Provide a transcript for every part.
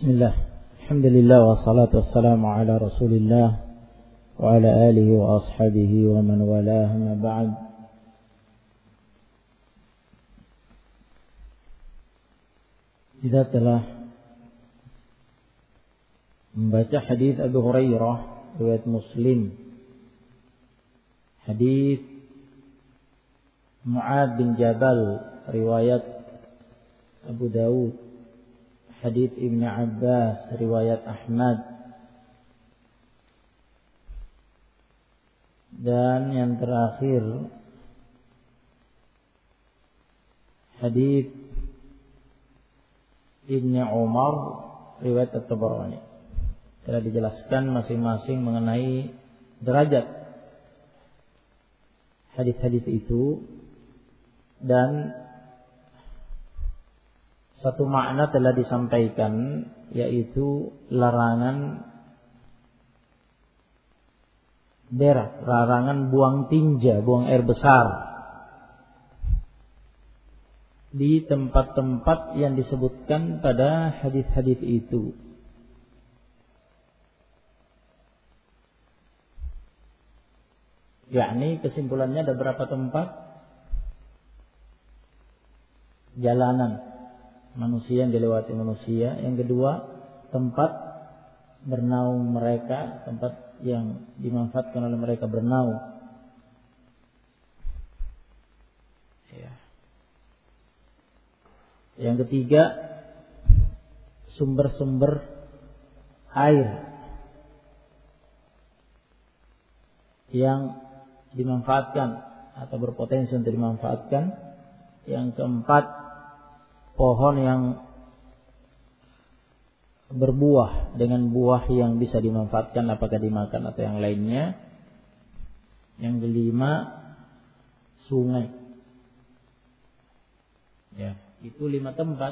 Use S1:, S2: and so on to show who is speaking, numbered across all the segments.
S1: Bismillah. Alhamdulillah wassalatu wassalamu ala Rasulillah wa ala alihi wa ashabihi wa man walah, ma ba'd. Kita telah membaca hadis Abu Hurairah riwayat Muslim, hadis Mu'ad bin Jabal riwayat Abu Dawud, hadis Ibn Abbas riwayat Ahmad, dan yang terakhir hadis Ibn Umar riwayat At-Tabarani. Telah dijelaskan masing-masing mengenai derajat hadis-hadis itu, dan satu makna telah disampaikan, yaitu larangan berak, larangan buang tinja, buang air besar di tempat-tempat yang disebutkan pada hadis-hadis itu. Yakni kesimpulannya ada berapa tempat? Jalanan manusia yang dilewati manusia. Yang kedua, tempat bernaung mereka, tempat yang dimanfaatkan oleh mereka bernaung. Ya. Yang ketiga, sumber-sumber air yang dimanfaatkan atau berpotensi untuk dimanfaatkan. Yang keempat, pohon yang berbuah dengan buah yang bisa dimanfaatkan, apakah dimakan atau yang lainnya. Yang kelima, sungai. Ya, itu 5 tempat.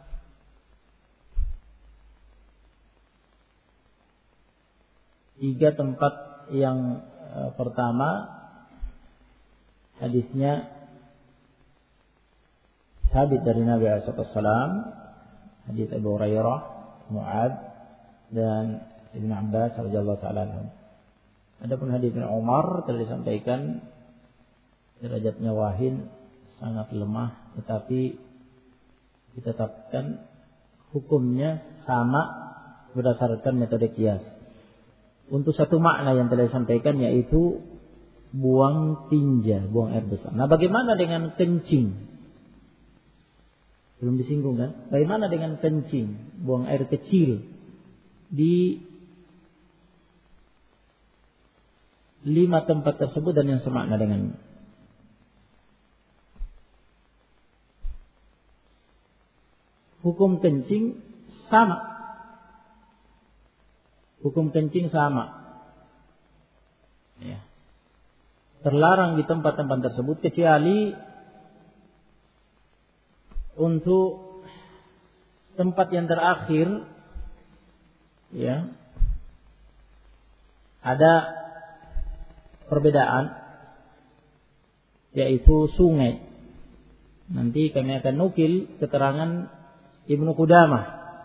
S1: Tiga tempat yang pertama hadisnya sabit dari Nabi SAW, hadis Abu Hurairah, Mu'ad, dan Ibn Abbas radhiyallahu ta'ala anhum. Adapun hadis Ibn Umar telah disampaikan derajatnya wahin, sangat lemah, tetapi ditetapkan hukumnya sama berdasarkan metode qiyas. Untuk satu makna yang telah disampaikan, yaitu buang tinja, buang air besar. Nah, bagaimana dengan kencing? Belum disinggung kan? Bagaimana dengan kencing, buang air kecil di 5 tempat tersebut dan yang semakna dengannya? Hukum kencing sama. Hukum kencing sama. Ya. Terlarang di tempat-tempat tersebut, kecuali untuk tempat yang terakhir, ya, ada perbedaan, yaitu sungai. Nanti kami akan nukil keterangan Ibnu Qudamah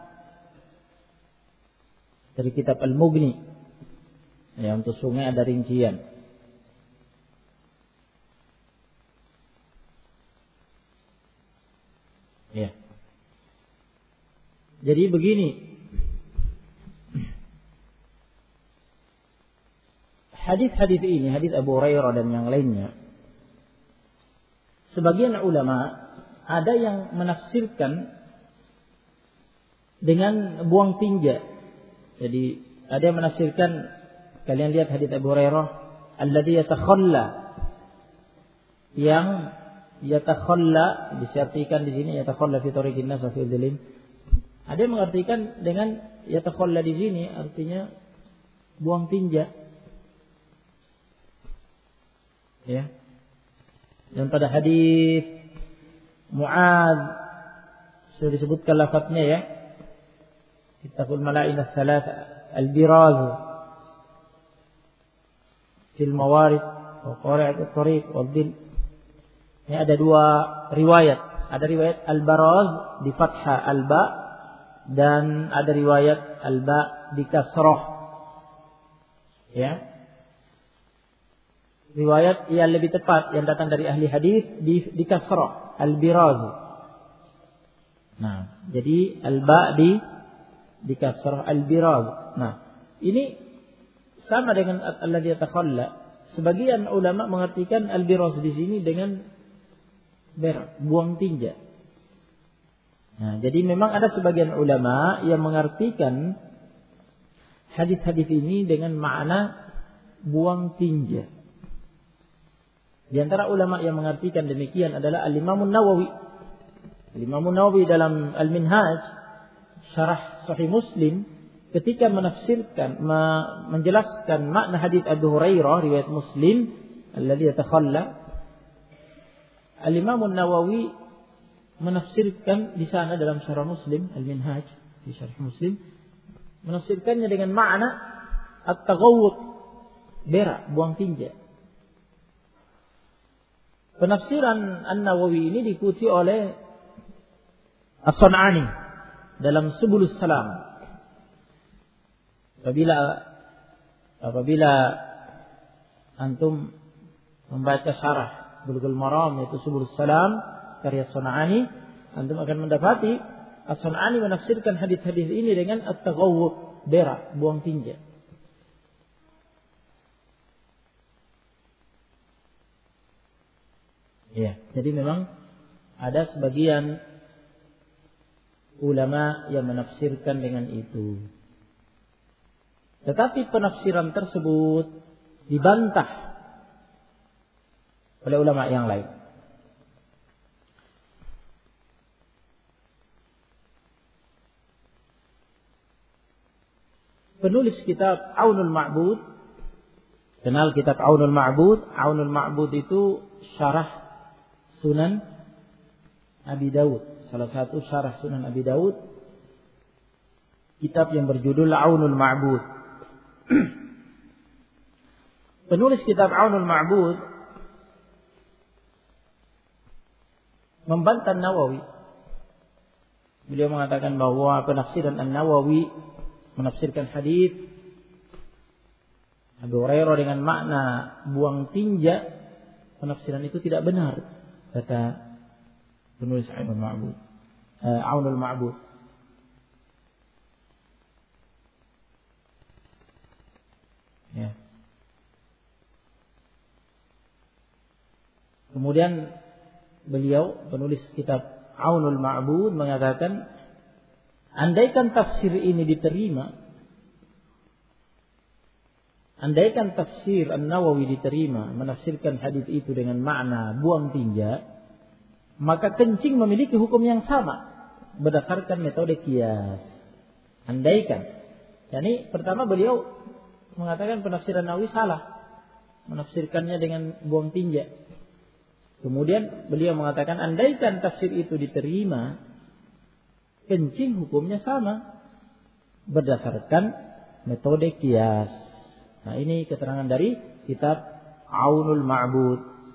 S1: dari kitab Al-Mughni. Ya, untuk sungai ada rincian. Ya. Jadi begini, hadis-hadis ini, hadis Abu Hurairah dan yang lainnya, sebagian ulama ada yang menafsirkan dengan buang tinja. Jadi ada yang menafsirkan, kalian lihat hadis Abu Hurairah, alladzi yatakhalla, yang yatakhalla disartikan di sini yatakhalla fi tariqin nas wa fi dhillim. Ada yang mengartikan dengan yatakhalla di sini artinya buang tinja. Ya. Dan pada hadis Mu'ad sudah disebutkan lafadznya, ya. Ittaqul mala'inah thalath al-biraz fil mawarid wa qari'at at-tariq wa dhil. Ini ada 2 riwayat. Ada riwayat al-baraz di fathah al-ba, dan ada riwayat al-ba di kasrah. Ya. Riwayat yang lebih tepat yang datang dari ahli hadis di kasrah, al-biraz. Nah, jadi al-ba di kasrah, al-biraz. Nah, ini sama dengan alladhi yatakhalla. Sebagian ulama mengartikan al-biraz di sini dengan buang tinja. Nah, jadi memang ada sebagian ulama yang mengartikan hadis-hadis ini dengan makna buang tinja. Di antara ulama yang mengartikan demikian adalah Al-Imam An-Nawawi. Al-Imam An-Nawawi dalam Al-Minhaj syarah Sahih Muslim ketika menafsirkan menjelaskan makna hadis Abu Hurairah riwayat Muslim alladhi yatakhalla, Al-Imam An-Nawawi menafsirkan di sana dalam syarah Muslim Al-Minhaj di syarah Muslim menafsirkannya dengan makna at-taghawwud, berak, buang tinja. Penafsiran An-Nawawi ini diikuti oleh As-Sun'ani dalam Subulus Salam. Apabila antum membaca syarah Bulughul Maram yaitu Subulus Salam karya As-Sun'ani, antum akan mendapati As-Sun'ani menafsirkan hadis-hadis ini dengan at-taghawwud, berak, buang tinja. Ya, jadi memang ada sebagian ulama yang menafsirkan dengan itu. Tetapi penafsiran tersebut dibantah oleh ulama yang lain. Penulis kitab Aunul Ma'bud, kenal kitab Aunul Ma'bud? Aunul Ma'bud itu syarah Sunan Abi Daud, salah satu syarah Sunan Abi Daud, kitab yang berjudul Aunul Ma'bud. Penulis kitab Aunul Ma'bud membantah Nawawi. Beliau mengatakan bahwa penafsiran An-Nawawi menafsirkan hadis Abu Hurairah dengan makna buang tinja, penafsiran itu tidak benar. Kata penulis Aunul Ma'bud, Aunul Ma'bud. Ya. Kemudian beliau penulis kitab Aunul Ma'bud mengatakan, andaikan tafsir ini diterima, andaikan tafsir An-Nawawi diterima menafsirkan hadis itu dengan makna buang tinja, maka kencing memiliki hukum yang sama berdasarkan metode qiyas. Andaikan. Yani pertama beliau mengatakan penafsiran Nawawi salah, menafsirkannya dengan buang tinja. Kemudian beliau mengatakan andaikan tafsir itu diterima, kencing hukumnya sama berdasarkan metode qiyas. Nah, ini keterangan dari kitab Aunul Ma'bud.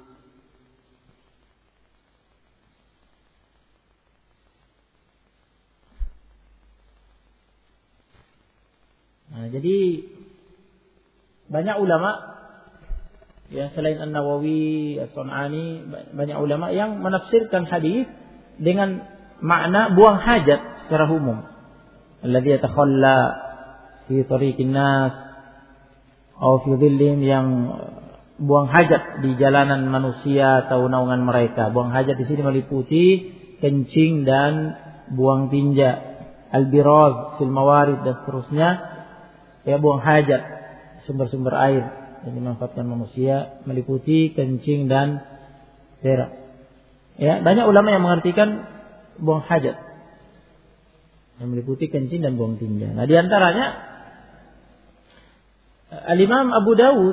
S1: Nah, jadi banyak ulama ya selain An-Nawawi, As-Sun'ani, banyak ulama yang menafsirkan hadis dengan makna buang hajat secara umum. Alladzi yatakhalla fi tariqin nas atau fi dhillihim, yang buang hajat di jalanan manusia atau naungan mereka. Buang hajat di sini meliputi kencing dan buang tinja, al-biraz fil mawarid dan seterusnya. Ya, buang hajat sumber-sumber air yang dimanfaatkan manusia meliputi kencing dan berak. Ya, banyak ulama yang mengartikan buang hajat yang meliputi kencing dan buang tinja. Nah, di antaranya Al-Imam Abu Daud.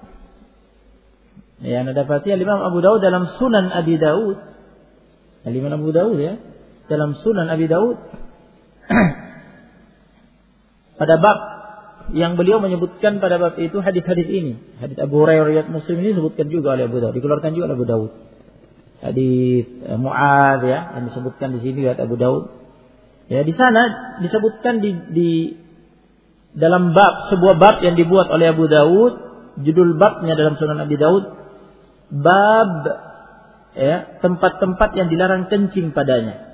S1: Ya, anda dapati Al-Imam Abu Daud dalam Sunan Abi Daud. Al-Imam Abu Daud ya, dalam Sunan Abi Daud pada bab yang beliau menyebutkan pada bab itu hadis-hadis ini. Hadis Abu Hurairah riwayat Muslim ini disebutkan juga oleh Abu Daud, dikeluarkan juga oleh Abu Daud. Hadis Mu'adz ya, yang disebutkan di sini riwayat Abu Daud. Ya, di sana disebutkan di dalam sebuah bab yang dibuat oleh Abu Daud, judul babnya dalam Sunan Abi Daud, bab ya, tempat-tempat yang dilarang kencing padanya.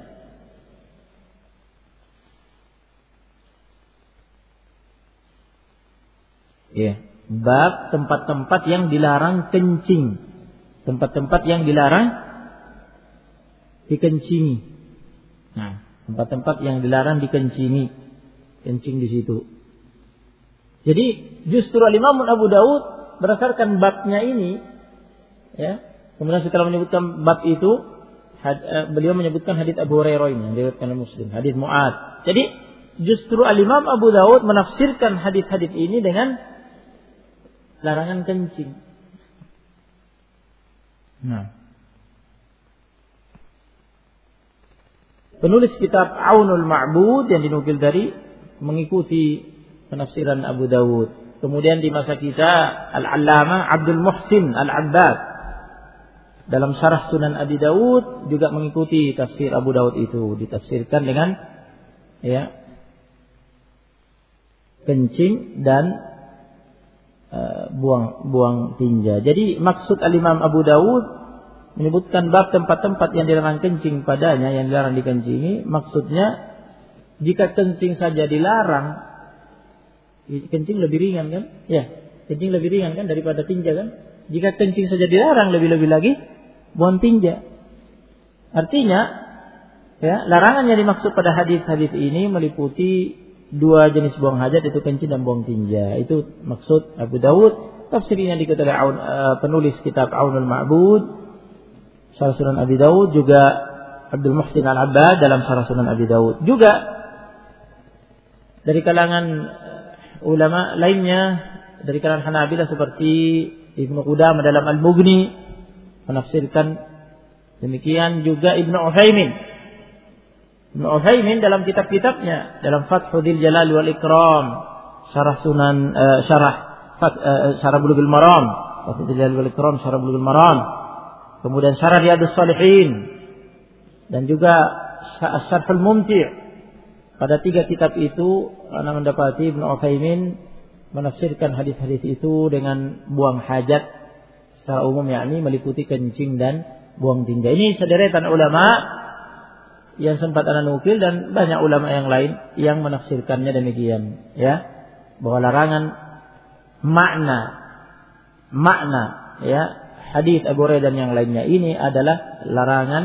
S1: Ya, bab tempat-tempat yang dilarang kencing. Tempat-tempat yang dilarang dikencingi. Nah, tempat-tempat yang dilarang dikencingi. Kencing di situ. Jadi justru Imam Abu Daud berdasarkan babnya ini, ya. Kemudian setelah menyebutkan bab itu, beliau menyebutkan hadits Abu Hurairah ini yang diriwayatkan oleh Muslim, hadits Mu'ad. Jadi justru Imam Abu Daud menafsirkan hadits-hadits ini dengan larangan kencing. Nah, penulis kitab Aunul Ma'bud yang dinukil dari mengikuti penafsiran Abu Daud. Kemudian di masa kita Al-Allamah Abdul Muhsin Al-Abbad dalam syarah Sunan Abi Daud juga mengikuti tafsir Abu Daud itu, ditafsirkan dengan ya kencing dan buang tinja. Jadi maksud Al-Imam Abu Daud menyebutkan bab tempat-tempat yang dilarang kencing padanya, yang dilarang dikencingi, maksudnya jika kencing saja dilarang, kencing lebih ringan kan? Ya, kencing lebih ringan kan daripada tinja kan? Jika kencing saja dilarang, lebih-lebih lagi buang tinja. Artinya, ya, larangan yang dimaksud pada hadis-hadis ini meliputi dua jenis buang hajat, itu kencing dan buang tinja. Itu maksud Abu Daud. Tafsirnya dikutip oleh penulis kitab Aunul Ma'bud, Syarah Sunan Abi Daud, juga Abdul Muhsin Al-Abbad dalam Syarah Sunan Abi Daud. Juga dari kalangan ulama lainnya, dari kalangan Hanabilah seperti Ibnu Qudamah dalam Al-Mughni menafsirkan demikian, juga Ibnu Utsaimin. Ibnu Utsaimin dalam kitab-kitabnya, dalam Fathul Jalal wal Ikram, Syarah Sunan Syarah Bulughul Maram, Fathul Jalal wal Ikram, Syarah Bulughul Maram, kemudian Syarah Riyadhus Shalihin, dan juga Syarhul Mumti'. Pada tiga kitab itu ana mendapati Ibnu Utsaimin menafsirkan hadis-hadis itu dengan buang hajat secara umum, yakni meliputi kencing dan buang tinja. Ini sederetan ulama yang sempat ana nukil, dan banyak ulama yang lain yang menafsirkannya demikian, ya, bahwa larangan makna ya hadis Abu Hurairah dan yang lainnya ini adalah larangan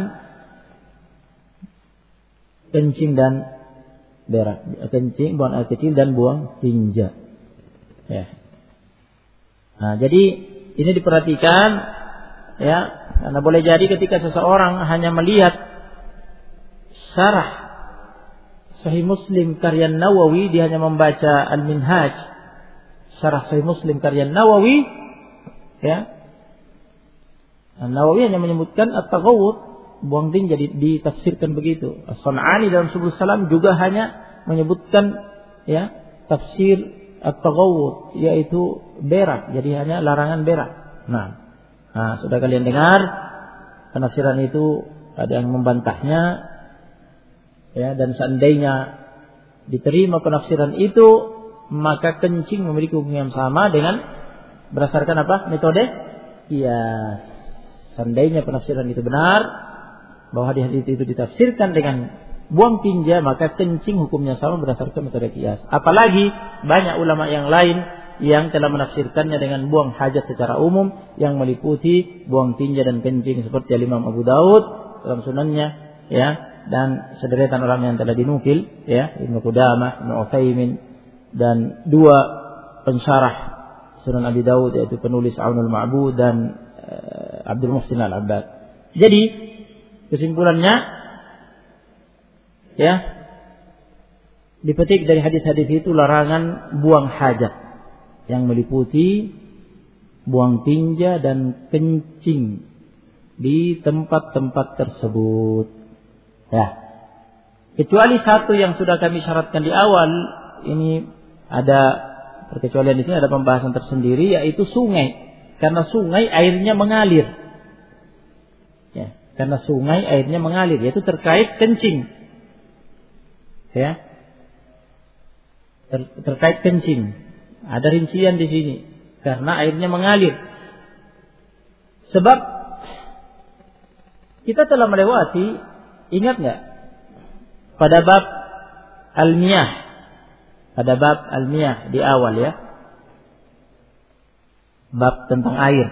S1: kencing dan berak, kencing, buang air kecil dan buang tinja, ya. Nah, jadi ini diperhatikan, ya, karena boleh jadi ketika seseorang hanya melihat syarah Sahih Muslim karya Nawawi, dia hanya membaca Al-Minhaj, syarah Sahih Muslim karya Nawawi, ya. Nawawi hanya menyebutkan at-taghawwud, buang tinja, ditafsirkan begitu. As-Sun'ani dalam Subul Salam juga hanya menyebutkan, ya, tafsir at-taghawwud, yaitu berak, jadi hanya larangan berak. Nah, sudah kalian dengar penafsiran itu, ada yang membantahnya. Ya, dan seandainya diterima penafsiran itu, maka kencing memiliki hukum yang sama dengan berdasarkan apa? Metode qiyas. Seandainya penafsiran itu benar, bahwa hadis itu ditafsirkan dengan buang tinja, maka kencing hukumnya sama berdasarkan metode qiyas. Apalagi banyak ulama yang lain yang telah menafsirkannya dengan buang hajat secara umum, yang meliputi buang tinja dan kencing, seperti Imam Abu Daud dalam sunannya, ya, dan sederetan ulama yang telah dinukil, ya, Ibnu Qudamah, Ibnu Utsaimin, dan dua pensyarah Sunan Abi Daud, yaitu penulis Aunul Ma'bud dan Abdul Muhsin Al-Abbad. Jadi kesimpulannya, ya, dipetik dari hadis-hadis itu larangan buang hajat yang meliputi buang tinja dan kencing di tempat-tempat tersebut. Ya, kecuali satu yang sudah kami syaratkan di awal, ini ada perkecualian di sini, ada pembahasan tersendiri, yaitu sungai. Karena sungai airnya mengalir. Ya, karena sungai airnya mengalir, yaitu terkait kencing. Ya. Terkait kencing. Ada rincian di sini karena airnya mengalir. Sebab kita telah melewati, ingat enggak? Pada bab al-miyah. Pada bab al-miyah di awal ya. Bab tentang air.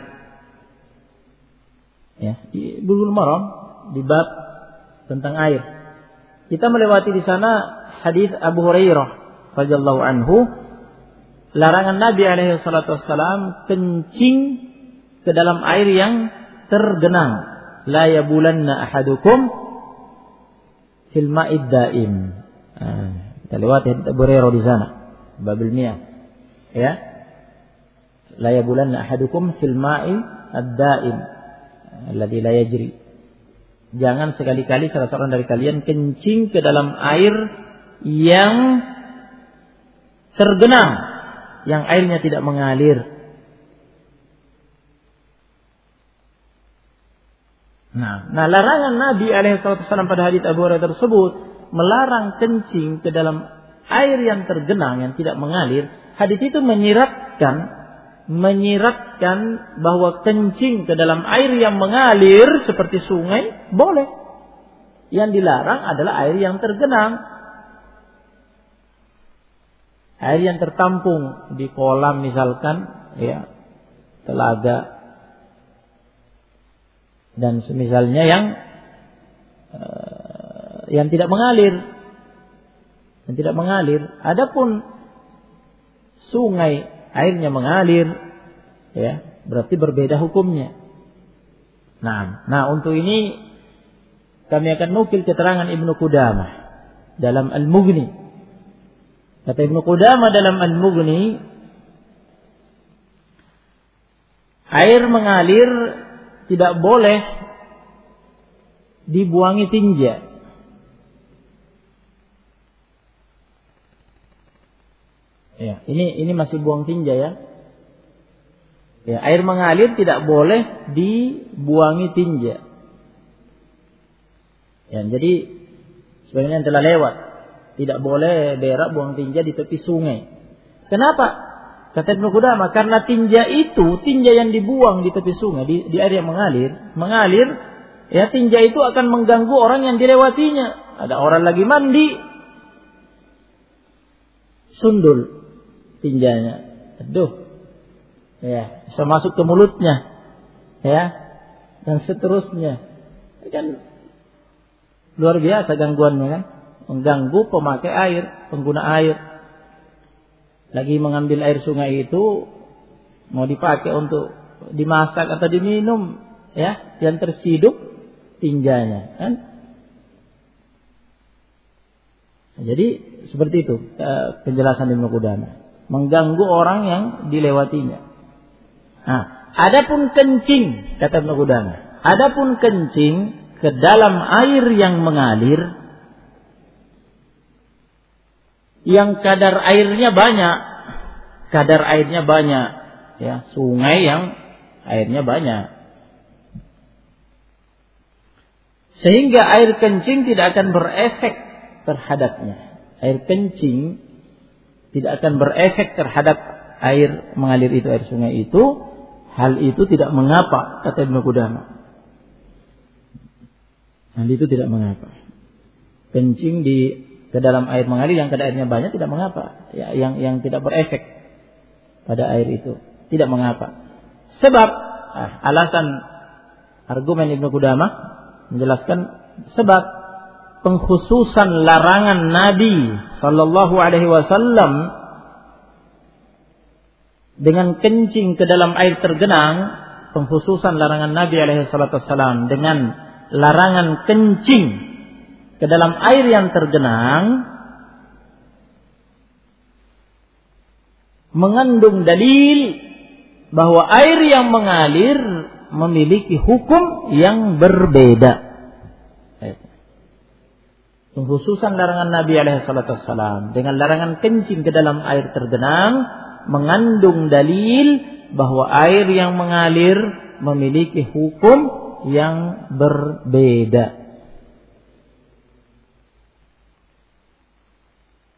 S1: Ya, di Bulughul Maram di bab tentang air. Kita melewati di sana hadis Abu Hurairah radhiyallahu anhu, larangan Nabi alaihi salatu wassalam kencing ke dalam air yang tergenang. La yabulanna ahadukum fil ma'id daim. Kita lewati hadis Abu Hurairah di sana, babul miyah. Ya. La yabulanna ahadukum fil ma'id ad-daim alladzi la yajri. Jangan sekali-kali salah seorang dari kalian kencing ke dalam air yang tergenang, yang airnya tidak mengalir. Nah, larangan Nabi SAW pada hadits Abu Hurairah tersebut melarang kencing ke dalam air yang tergenang, yang tidak mengalir. Hadits itu menyiratkan bahwa kencing ke dalam air yang mengalir seperti sungai boleh. Yang dilarang adalah air yang tergenang. Air yang tertampung di kolam misalkan, ya, telaga dan semisalnya yang tidak mengalir. Yang tidak mengalir. Adapun sungai airnya mengalir, ya, berarti berbeda hukumnya. Nah, untuk ini kami akan nukil keterangan Ibnu Qudamah dalam Al-Mughni. Kata Ibnu Qudamah dalam Al-Mughni, air mengalir tidak boleh dibuangi tinja. Ya, ini masih buang tinja ya. Ya, air mengalir tidak boleh dibuangi tinja. Ya, jadi sebenarnya yang telah lewat, tidak boleh berak buang tinja di tepi sungai. Kenapa? Kata Ibnu Qudamah, karena tinja yang dibuang di tepi sungai, di air yang mengalir, ya, tinja itu akan mengganggu orang yang dilewatinya. Ada orang lagi mandi, sundul tinjanya, aduh, ya, bisa masuk ke mulutnya, ya, dan seterusnya. Kan luar biasa gangguannya kan, mengganggu pemakai air, pengguna air. Lagi mengambil air sungai itu mau dipakai untuk dimasak atau diminum, ya, yang terciduk tinjanya, kan? Jadi seperti itu penjelasan Ibnu Qudamah, mengganggu orang yang dilewatinya. Nah, adapun kencing, kata Ibnu Qudamah, adapun kencing ke dalam air yang mengalir, yang kadar airnya banyak, ya, sungai yang airnya banyak, sehingga air kencing tidak akan berefek terhadapnya. Air kencing tidak akan berefek terhadap air mengalir itu, air sungai itu. Hal itu tidak mengapa, kata Ibnu Qudamah. Hal itu tidak mengapa. Kencing ke dalam air mengalir yang kadar airnya banyak tidak mengapa, ya, yang tidak berefek pada air itu tidak mengapa. Sebab alasan argumen Ibnu Qudamah menjelaskan sebab pengkhususan larangan Nabi sallallahu alaihi wasallam dengan kencing ke dalam air tergenang, pengkhususan larangan Nabi alaihi salatu wasallam dengan larangan kencing ke dalam air yang tergenang mengandung dalil bahwa air yang mengalir memiliki hukum yang berbeda. Pengkhususan larangan Nabi alaihi salatu wasallam dengan larangan kencing ke dalam air tergenang mengandung dalil bahwa air yang mengalir memiliki hukum yang berbeda.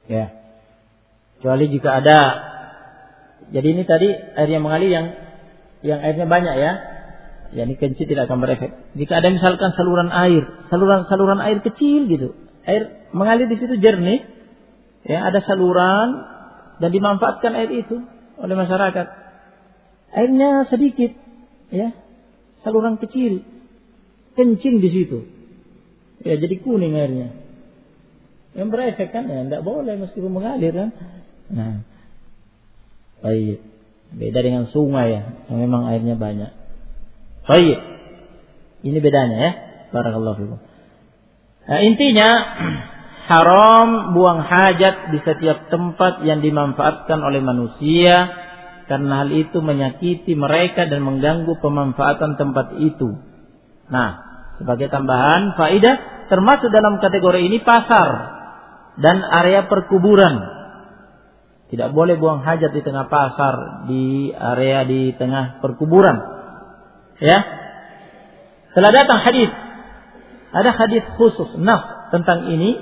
S1: Ya. Kecuali jika ada, jadi ini tadi air yang mengalir yang airnya banyak ya. Yani kencing tidak akan berefek. Jika ada misalkan saluran air kecil gitu, air mengalir di situ jernih, ya ada saluran dan dimanfaatkan air itu oleh masyarakat. Airnya sedikit, ya saluran kecil, kencing di situ, ya jadi kuning airnya, yang berefek kan, ya tidak boleh meskipun mengalir kan. Nah, baik, beda dengan sungai ya, yang memang airnya banyak. Baik, ini bedanya ya. Barakallahu fikum. Nah, intinya haram buang hajat di setiap tempat yang dimanfaatkan oleh manusia, karena hal itu menyakiti mereka dan mengganggu pemanfaatan tempat itu. Nah, sebagai tambahan faedah, termasuk dalam kategori ini pasar dan area perkuburan. Tidak boleh buang hajat di tengah pasar, di area di tengah perkuburan. Ya, telah datang hadis, ada hadis khusus nas tentang ini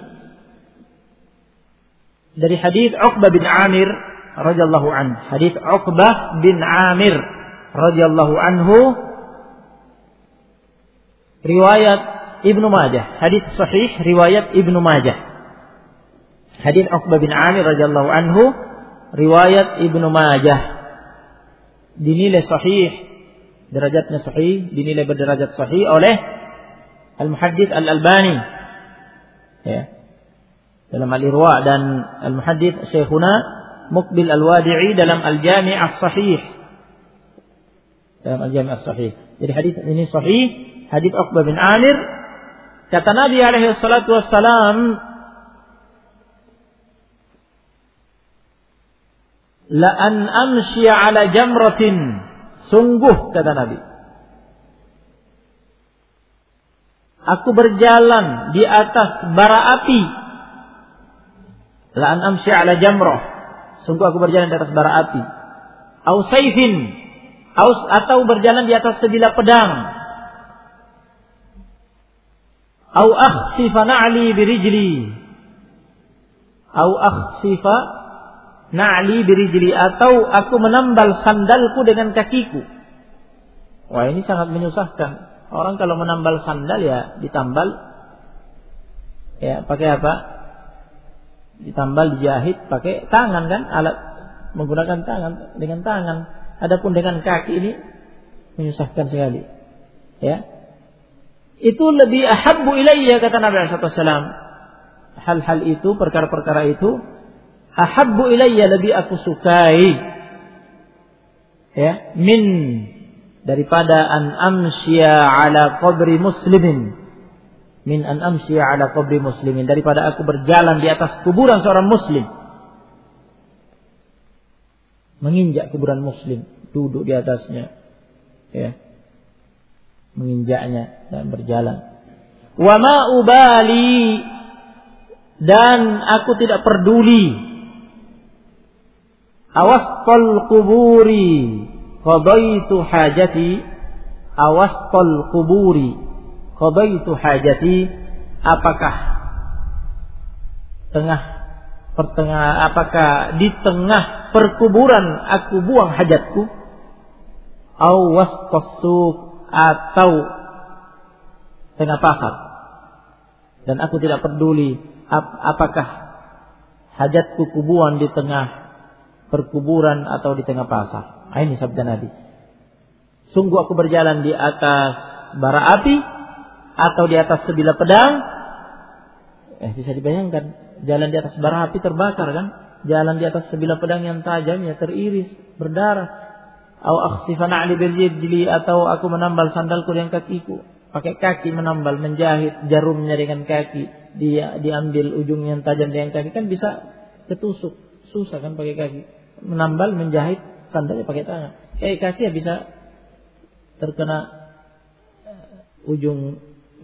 S1: dari hadis Uqbah bin Amir radhiyallahu anhu. Hadis Uqbah bin Amir radhiyallahu anhu, riwayat Ibnu Majah, hadis sahih riwayat Ibnu Majah. Hadis Uqbah bin Amir radhiyallahu anhu, riwayat Ibnu Majah, dinilai sahih, derajatnya sahih, dinilai berderajat sahih oleh Al-Muhaddits Al-Albani, ya, dalam Al-Irwa, dan Al-Muhaddits Syekhuna Muqbil Al-Wadi'i dalam Al-Jami' As-Sahih, dalam Al-Jami' As-Sahih. Jadi hadis ini sahih, hadis Uqbah bin Amir. Kata Nabi alaihi salatu wassalam, la an amshi ala jamratin, sungguh kata Nabi, aku berjalan di atas bara api. La an amshi ala jamrah, sungguh aku berjalan di atas bara api. Au sayfin, atau berjalan di atas sebilah pedang. Au akhsifa na'li birijli, au akhsifa na'li birijli, atau aku menambal sandalku dengan kakiku. Wah, ini sangat menyusahkan. Orang kalau menambal sandal ya ditambal, ya pakai apa? Ditambal, dijahit pakai tangan kan, alat menggunakan tangan, dengan tangan. Adapun dengan kaki ini menyusahkan sekali. Ya, itu lebih ahabbu ilayya, kata Nabi SAW. Hal-hal itu, perkara-perkara itu, ahabbu ilayya, lebih aku sukai, ya, daripada an amsya ala qabri muslimin, an amsya ala qabri muslimin, daripada aku berjalan di atas kuburan seorang muslim, menginjak kuburan muslim, duduk di atasnya, ya, menginjaknya dan berjalan. Wa ma ubali, dan aku tidak peduli, awastal kuburi qadaitu hajati, awastal kuburi qadaitu hajati, apakah di tengah perkuburan aku buang hajatku, awastas suq, atau tengah pasar, dan aku tidak peduli apakah hajatku kubuang di tengah perkuburan atau di tengah pasar. Ini sabda Nabi. Sungguh aku berjalan di atas bara api atau di atas sebilah pedang. Bisa dibayangkan, jalan di atas bara api terbakar kan? Jalan di atas sebilah pedang yang tajam ya teriris, berdarah. Au akhsifa na'li birrijli, atau aku menambal sandalku dengan kakiku. Pakai kaki menambal, menjahit jarumnya dengan kaki. Dia diambil ujung yang tajam dengan kaki, kan bisa ketusuk. Susah kan pakai kaki. Menambal, menjahit sandalnya pakai tangan. Kaki ya bisa terkena ujung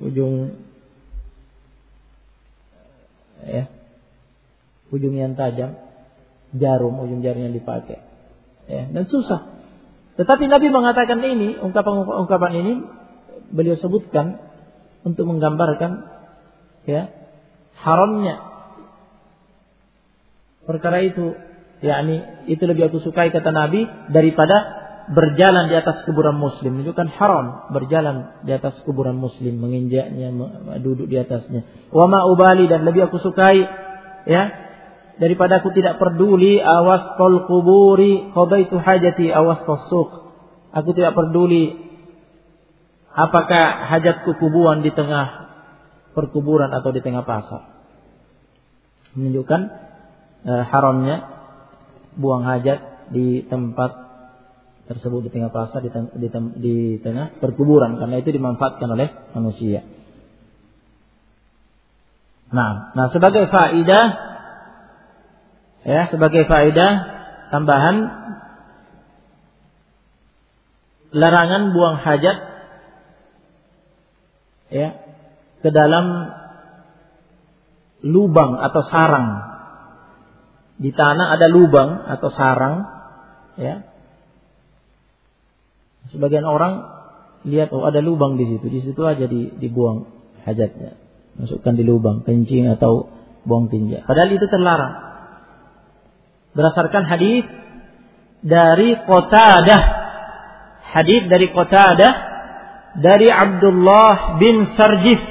S1: yang tajam, ujung jarum yang dipakai. Ya, dan susah. Tetapi Nabi mengatakan ini, ungkapan ini beliau sebutkan untuk menggambarkan, ya, haramnya perkara itu, yakni itu lebih aku sukai kata Nabi daripada berjalan di atas kuburan muslim. Itu kan haram, berjalan di atas kuburan muslim, menginjaknya, duduk di atasnya. Wa ma ubali, dan lebih aku sukai ya daripada aku tidak peduli awas tol kuburi qadaitu hajati awas tasuk. Aku tidak peduli apakah hajatku kuburan di tengah perkuburan atau di tengah pasar. Menunjukkan haramnya buang hajat di tempat tersebut, di tengah pasar, di tengah perkuburan, karena itu dimanfaatkan oleh manusia. Nah, sebagai faedah tambahan, larangan buang hajat ya ke dalam lubang atau sarang. Di tanah ada lubang atau sarang, ya. Sebagian orang lihat ada lubang di situ aja dibuang hajatnya, masukkan di lubang, kencing atau buang tinja. Padahal itu terlarang. Berdasarkan hadis dari Qatadah, dari Abdullah bin Sarjis.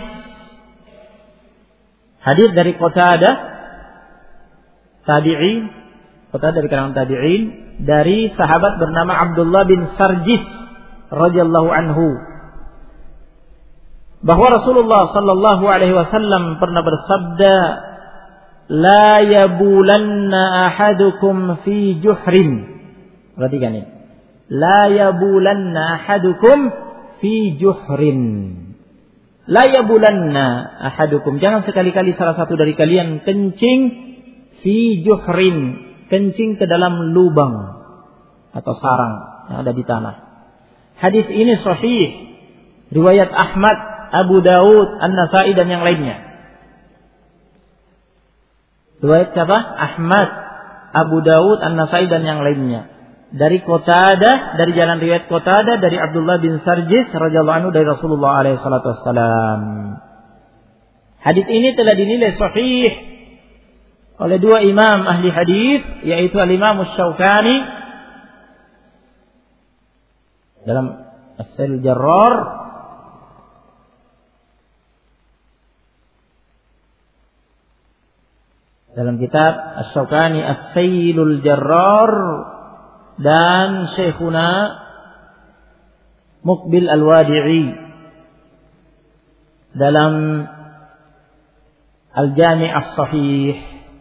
S1: Hadis dari Qatadah, tabi'i, Qatadah dari kalangan tabi'in, dari sahabat bernama Abdullah bin Sarjis radhiyallahu anhu, bahwa Rasulullah sallallahu alaihi wasallam pernah bersabda, la yabulanna ahadukum fi juhrin. Perhatikan ini. La yabulanna ahadukum fi juhrin. La yabulanna ahadukum, jangan sekali-kali salah satu dari kalian kencing fi juhrin, kencing ke dalam lubang atau sarang yang ada di tanah. Hadis ini sahih, riwayat Ahmad, Abu Daud, An-Nasa'i dan yang lainnya. Riwayat siapa? Ahmad, Abu Daud, An-Nasa'i dan yang lainnya. Dari Qatadah, dari jalan riwayat Qatadah dari Abdullah bin Sarjis radhiyallahu anhu dari Rasulullah alaihi salatu wassalam. Hadis ini telah dinilai sahih oleh dua imam ahli hadis, yaitu al-Imam Asy-Syaukani dalam As-Sailul Jarrar, dalam kitab Asy-Syaukani As-Sailul Jarrar, dan Syekhuna Muqbil Al-Wadi'i dalam Al-Jami' As-Sahih.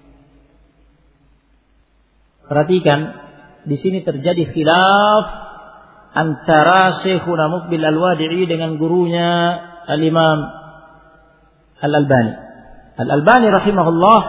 S1: Perhatikan, di sini terjadi khilaf antara Syekhuna Muqbil Al-Wadi'i dengan gurunya Al-Imam Al-Albani. Al-Albani rahimahullah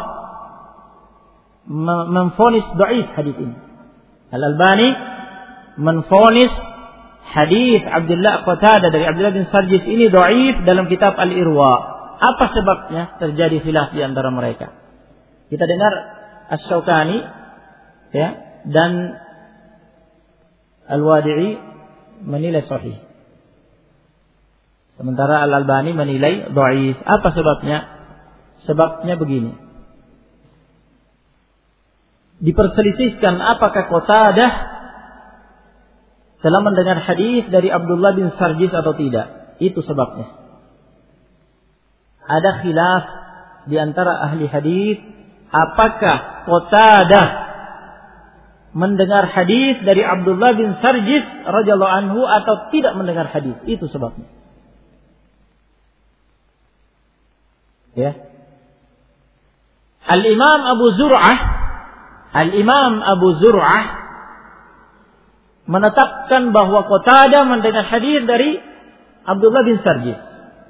S1: memvonis dhaif hadis ini. Al-Albani menvonis hadis Abdullah Qatadah dari Abdullah bin Sarjis ini dhaif dalam kitab Al-Irwa. Apa sebabnya terjadi khilaf di antara mereka? Kita dengar Asy-Syaukani ya dan Al-Wadi'i menilai sahih, sementara Al-Albani menilai dhaif. Apa sebabnya? Sebabnya begini. Diperselisihkan apakah Qatadah telah mendengar hadis dari Abdullah bin Sarjis atau tidak. Itu sebabnya. Ada khilaf di antara ahli hadis apakah Qatadah mendengar hadis dari Abdullah bin Sarjis radhiyallahu anhu atau tidak mendengar hadis. Itu sebabnya. Ya. Al-Imam Abu Zur'ah menetapkan bahwa Qatadah mendengar hadis dari Abdullah bin Sarjis.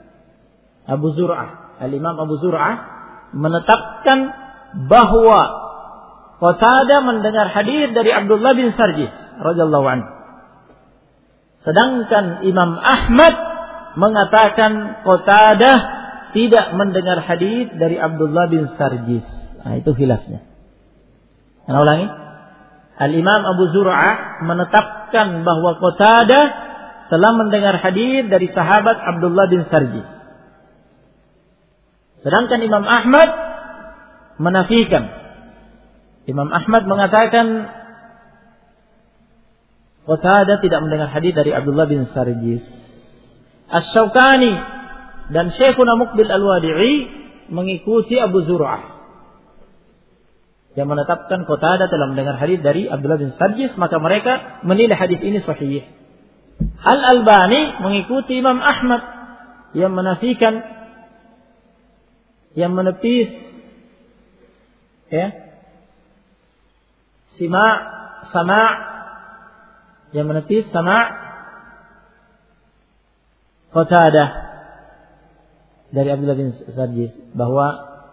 S1: Al-Imam Abu Zur'ah menetapkan bahwa Qatadah mendengar hadis dari Abdullah bin Sarjis radhiyallahu anhu. Sedangkan Imam Ahmad mengatakan Qatadah tidak mendengar hadis dari Abdullah bin Sarjis. Nah, itu khilafnya. Saya ulangi. Al-Imam Abu Zur'ah menetapkan bahwa Qatadah telah mendengar hadis dari sahabat Abdullah bin Sarjis. Sedangkan Imam Ahmad menafikan. Imam Ahmad mengatakan Qatadah tidak mendengar hadis dari Abdullah bin Sarjis. Asy-Syaukani dan Syekhuna Muqbil Al-Wadi'i mengikuti Abu Zur'ah yang menetapkan Qatadah telah mendengar hadis dari Abdullah bin Sarjis, maka mereka menilai hadis ini sahih. Al-Albani mengikuti Imam Ahmad yang menafikan, yang menepis sama' yang menepis sama' Qatadah dari Abdullah bin Sarjis, bahwa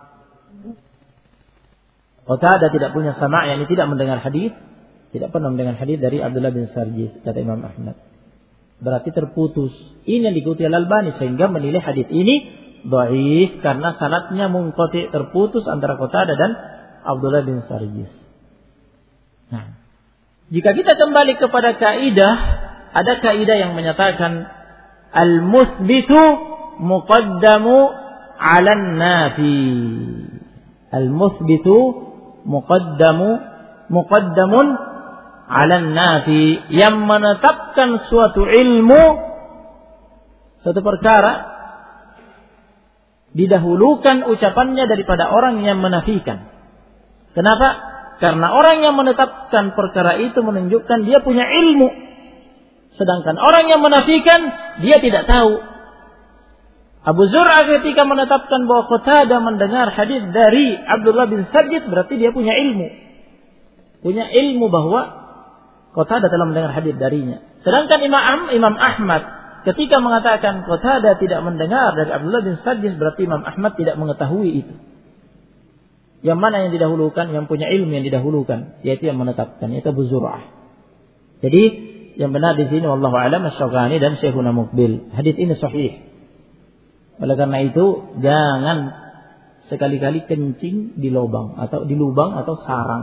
S1: Qatadah tidak punya sama', yakni tidak mendengar hadis, tidak pernah mendengar hadis dari Abdullah bin Sarjis, kata Imam Ahmad. Berarti terputus. Ini yang diikuti Al-Albani sehingga menilai hadis ini dhaif karena sanadnya munqati', terputus antara Qatadah dan Abdullah bin Sarjis. Nah, jika kita kembali kepada kaidah, ada kaidah yang menyatakan al-muthbitu muqaddamu 'alan nafi. Al-muthbitu muqaddamun 'alan nafi, yang menetapkan suatu ilmu, suatu perkara didahulukan ucapannya daripada orang yang menafikan. Kenapa? Karena orang yang menetapkan perkara itu menunjukkan dia punya ilmu. Sedangkan orang yang menafikan, dia tidak tahu. Abu Zur'ah ketika menetapkan bahwa Qatadah mendengar hadis dari Abdullah bin Sarjis, berarti dia punya ilmu. Punya ilmu bahwa Qatadah telah mendengar hadis darinya. Sedangkan Imam Ahmad ketika mengatakan Qatadah tidak mendengar dari Abdullah bin Sarjis, berarti Imam Ahmad tidak mengetahui itu. Yang mana yang didahulukan? Yang punya ilmu yang didahulukan, yaitu yang menetapkan, yaitu Abu Zur'ah. Jadi yang benar di sini wallahu a'lam Asy-Syaukani dan Syekhuna Muqbil. Hadis ini sahih. Oleh karena itu jangan sekali-kali kencing di lubang atau sarang.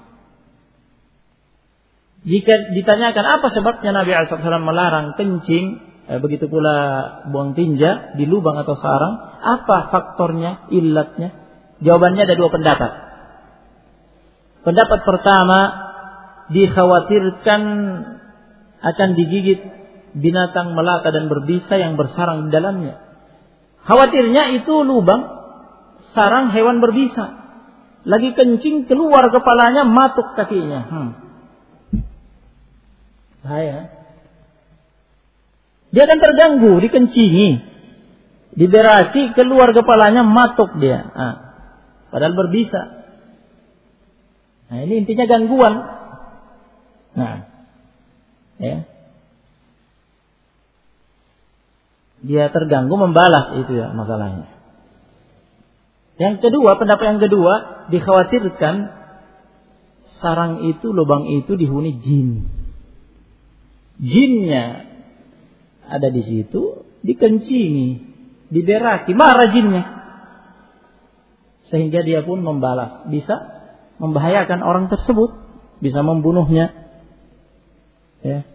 S1: Jika ditanyakan apa sebabnya Nabi SAW melarang kencing, begitu pula buang tinja di lubang atau sarang, apa faktornya, illatnya? Jawabannya ada dua pendapat. Pendapat pertama, dikhawatirkan akan digigit binatang melata dan berbisa yang bersarang di dalamnya. Khawatirnya itu lubang sarang hewan berbisa. Lagi kencing, keluar kepalanya, matuk kakinya. Bahaya. Dia akan terganggu, dikencingi, diberati, keluar kepalanya, matuk dia. Padahal berbisa. Nah, ini intinya gangguan. Nah, dia terganggu, membalas, itu ya masalahnya. Yang kedua, pendapat yang kedua, dikhawatirkan sarang itu, lubang itu dihuni jin. Jinnya ada di situ, dikencingi, diberati, marah jinnya. Sehingga dia pun membalas, bisa membahayakan orang tersebut, bisa membunuhnya. Ya.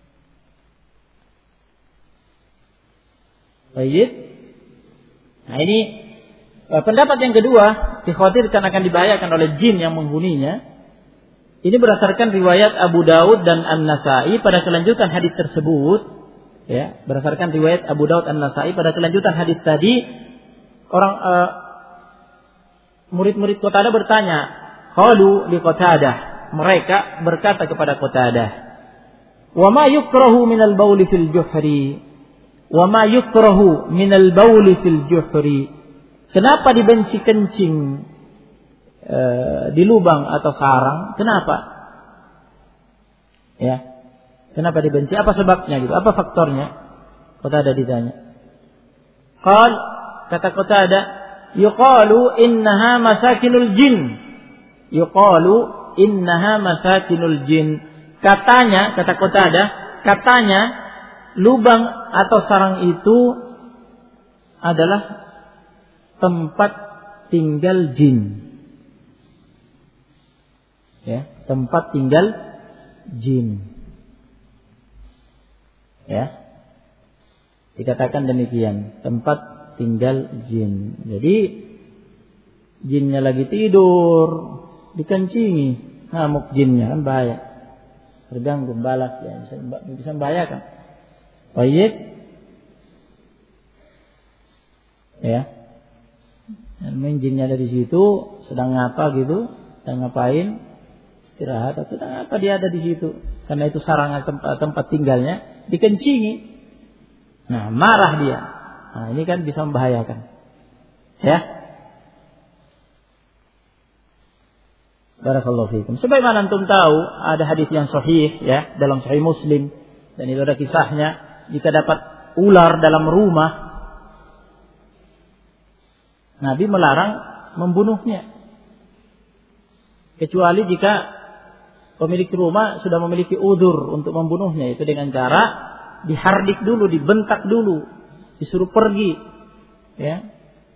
S1: Baik. Nah, ini pendapat yang kedua, dikhawatirkan akan dibahayakan oleh jin yang menghuninya. Ini berdasarkan riwayat Abu Daud dan An-Nasa'i pada kelanjutan hadis tersebut. Ya, berdasarkan riwayat Abu Daud An-Nasa'i pada kelanjutan hadis tadi, orang murid-murid Qatadah bertanya, qalu li Qatadah, mereka berkata kepada Qatadah, wa ma yukrahu minal bauli fil juhri, wa ma yukrahu minal bauli fil juhri, kenapa dibenci kencing di lubang atau sarang? Kenapa? Ya, kenapa dibenci? Apa sebabnya gitu? Apa faktornya? Qatadah ditanya. Kata Qatadah, yuqalu innaha masakinul jin. Yuqalu innaha masakinul jin. Katanya, kata Qatadah, katanya lubang atau sarang itu adalah tempat tinggal jin. Ya, tempat tinggal jin. Ya. Dikatakan demikian, tempat tinggal jin. Jadi jinnya lagi tidur, dikencingi, ngamuk jinnya kan bahaya. Terganggu balas ya, bisa membahayakan. Baik. Ya. Dan main jinnya ada di situ, sedang ngapa gitu, sedang ngapain? Istirahat atau sedang apa dia ada di situ? Karena itu sarang tempat tinggalnya, dikencingi. Nah, marah dia. Nah, ini kan bisa membahayakan. Ya. Barakallahu fiikum. Sebagaimana antum tahu, ada hadis yang sahih ya, dalam Sahih Muslim, dan itu ada kisahnya, jika dapat ular dalam rumah, Nabi melarang membunuhnya. Kecuali jika pemilik rumah sudah memiliki udzur untuk membunuhnya, itu dengan cara dihardik dulu, dibentak dulu, disuruh pergi, ya,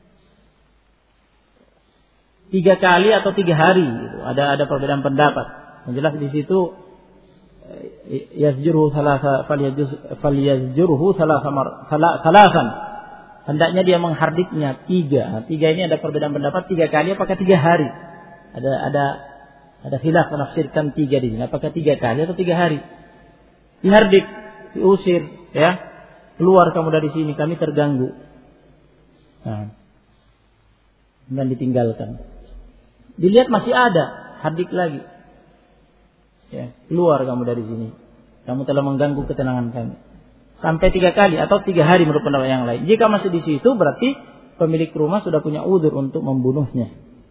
S1: 3 kali atau 3 hari. Gitu. Ada perbedaan pendapat. Yang jelas di situ yazjurhu falyazjurhu thalathan. Hendaknya dia menghardiknya 3. 3 ini ada perbedaan pendapat 3 kali apakah 3 hari. Ada khilaf menafsirkan 3 di sini. Apakah 3 kali atau 3 hari? Dihardik, diusir, ya. Keluar kamu dari sini, kami terganggu. Nah, dan ditinggalkan. Dilihat masih ada, hardik lagi. Ya, keluar kamu dari sini. Kamu telah mengganggu ketenangan kami. Sampai 3 kali atau 3 hari menurut pendapat yang lain. Jika masih di situ berarti pemilik rumah sudah punya udzur untuk membunuhnya.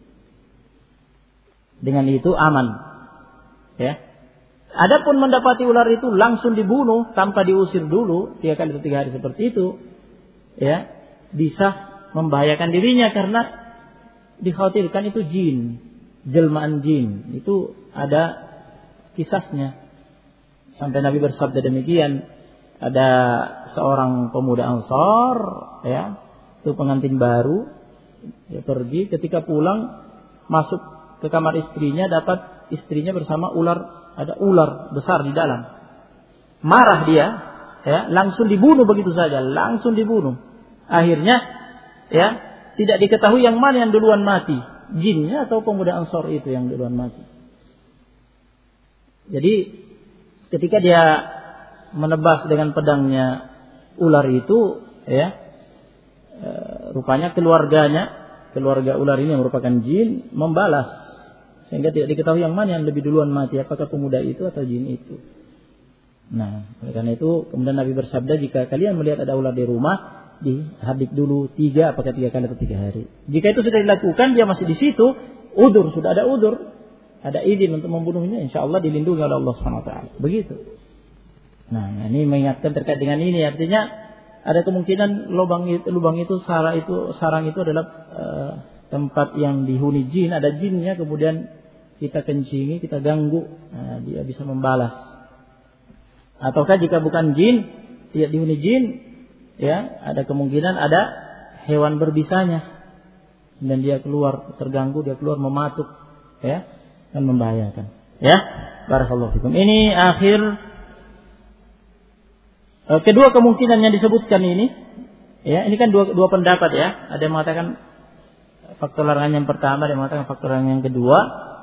S1: Dengan itu aman. Ya. Adapun mendapati ular itu langsung dibunuh tanpa diusir dulu 3 kali atau 3 hari seperti itu, ya, bisa membahayakan dirinya karena dikhawatirkan itu jin, jelmaan jin. Itu ada kisahnya. Sampai Nabi bersabda demikian, ada seorang pemuda Ansar, ya, itu pengantin baru, dia pergi, ketika pulang masuk ke kamar istrinya, dapat istrinya bersama ular, ada ular besar di dalam. Marah dia, ya, langsung dibunuh begitu saja, langsung dibunuh. Akhirnya, ya, tidak diketahui yang mana yang duluan mati, jinnya atau pemuda Ansar itu yang duluan mati. Jadi ketika dia menebas dengan pedangnya ular itu, ya, rupanya keluarga ular ini yang merupakan jin membalas, sehingga tidak diketahui yang mana yang lebih duluan mati, apakah pemuda itu atau jin itu. Nah, oleh karena itu kemudian Nabi bersabda, jika kalian melihat ada ular di rumah, dihardik dulu 3, apakah 3 kali atau 3 hari. Jika itu sudah dilakukan, dia masih di situ, udzur, sudah ada udzur, ada izin untuk membunuhnya, insyaallah dilindungi oleh Allah Subhanahu wa taala. Begitu. Nah, ini mengingatkan terkait dengan ini, artinya ada kemungkinan lubang itu sarang itu adalah tempat yang dihuni jin, ada jinnya, kemudian kita kencingi, kita ganggu, nah, dia bisa membalas. Ataukah jika bukan jin, tidak dihuni jin, ya, ada kemungkinan ada hewan berbisanya dan dia keluar terganggu, dia keluar mematuk, ya, dan membahayakan. Ya, barakallahu fikum. Ini akhir kedua kemungkinan yang disebutkan ini, ya, ini kan dua pendapat, ya. Ada yang mengatakan faktor larangan yang pertama, ada yang mengatakan faktor larangan yang kedua.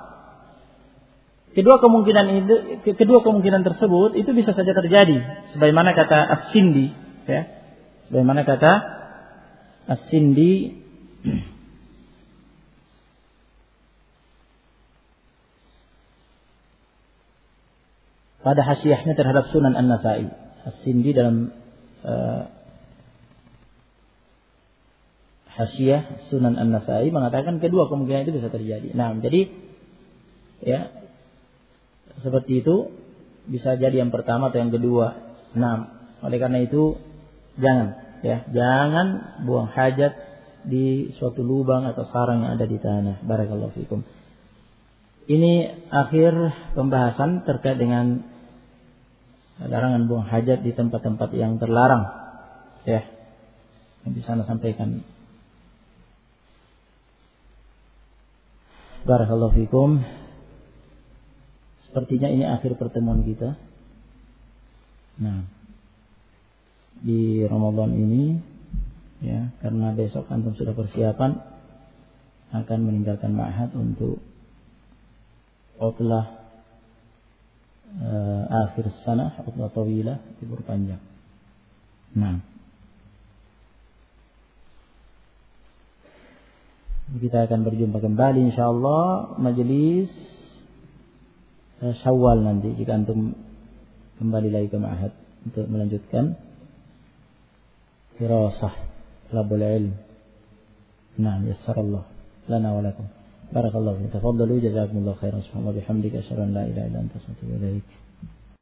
S1: Kedua kemungkinan tersebut itu bisa saja terjadi, sebagaimana kata As-Sindi, ya. Sebagaimana kata As-Sindi pada hasyiahnya terhadap Sunan An-Nasa'i. As-Sindi dalam hasyiah Sunan An-Nasa'i mengatakan kedua kemungkinan itu bisa terjadi. Nah, jadi, ya, seperti itu bisa jadi yang pertama atau yang kedua. Nah, oleh karena itu jangan buang hajat di suatu lubang atau sarang yang ada di tanah. Barakallahu fikum. Ini akhir pembahasan terkait dengan larangan buang hajat di tempat-tempat yang terlarang, ya, yang bisa saya sampaikan. Barakallahu fikum. Sepertinya ini akhir pertemuan kita. Nah, di Ramadan ini, ya, karena besok antum sudah persiapan akan meninggalkan ma'had untuk utlah akhir sanah, utlah tawilah, libur panjang. Nah, kita akan berjumpa kembali insyaallah majelis Syawal nanti jika antum kembali lagi ke ma'had untuk melanjutkan dirasah talabul ilm. Nah, yassarallah lana wa lakum. Barakallahu fiikum. Tafaddalu jazakumullahu khairan. Subhanallah bihamdika asyhadu an la ilaha illa anta astaghfiruka wa atubu ilaik.